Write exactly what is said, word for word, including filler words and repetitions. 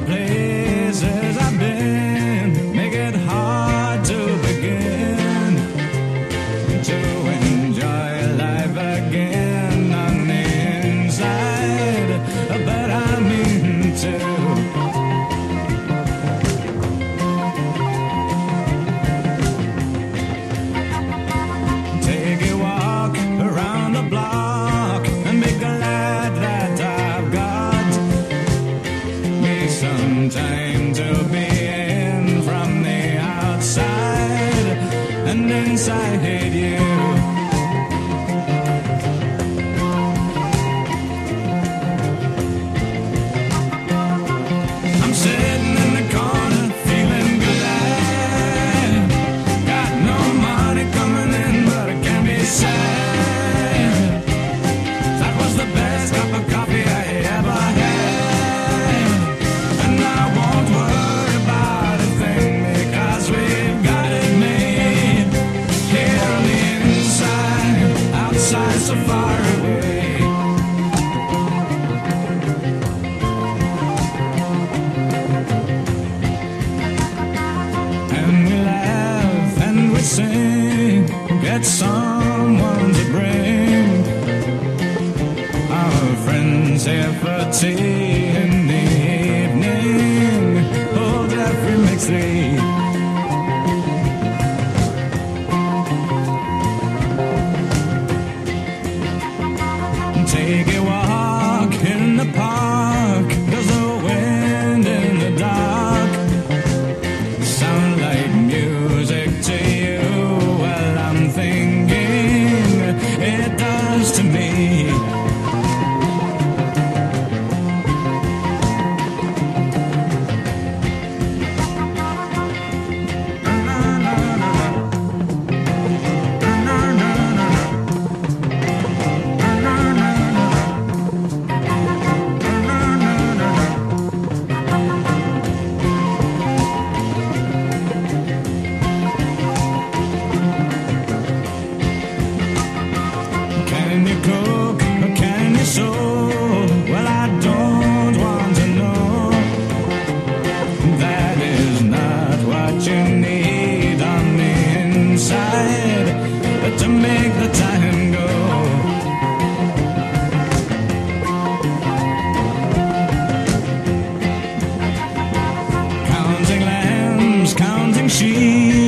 places I've been make it hard to begin to enjoy life again on the inside, but I mean to. Take a walk around the block and be glad that I've got me some time to be in from the outside and inside you. I'm sitting in the corner feeling glad. Got no money coming in, but I can't be sad. That was the best cup of coffee I ever had. And I won't worry about a thing because we've got it made. Here on the inside, outside so far away. And we laugh and we sing, get someone to bring our friends here for tea in the evening. Oh, Jeffrey makes three. Take a walk in the park, there's the wind in the dark. Sound like music to you. Well, I'm thinking it does to me. Can you cook or can you sew? Well, I don't want to know. That is not what you need on the inside, but to make the time go. Counting lambs, counting sheep.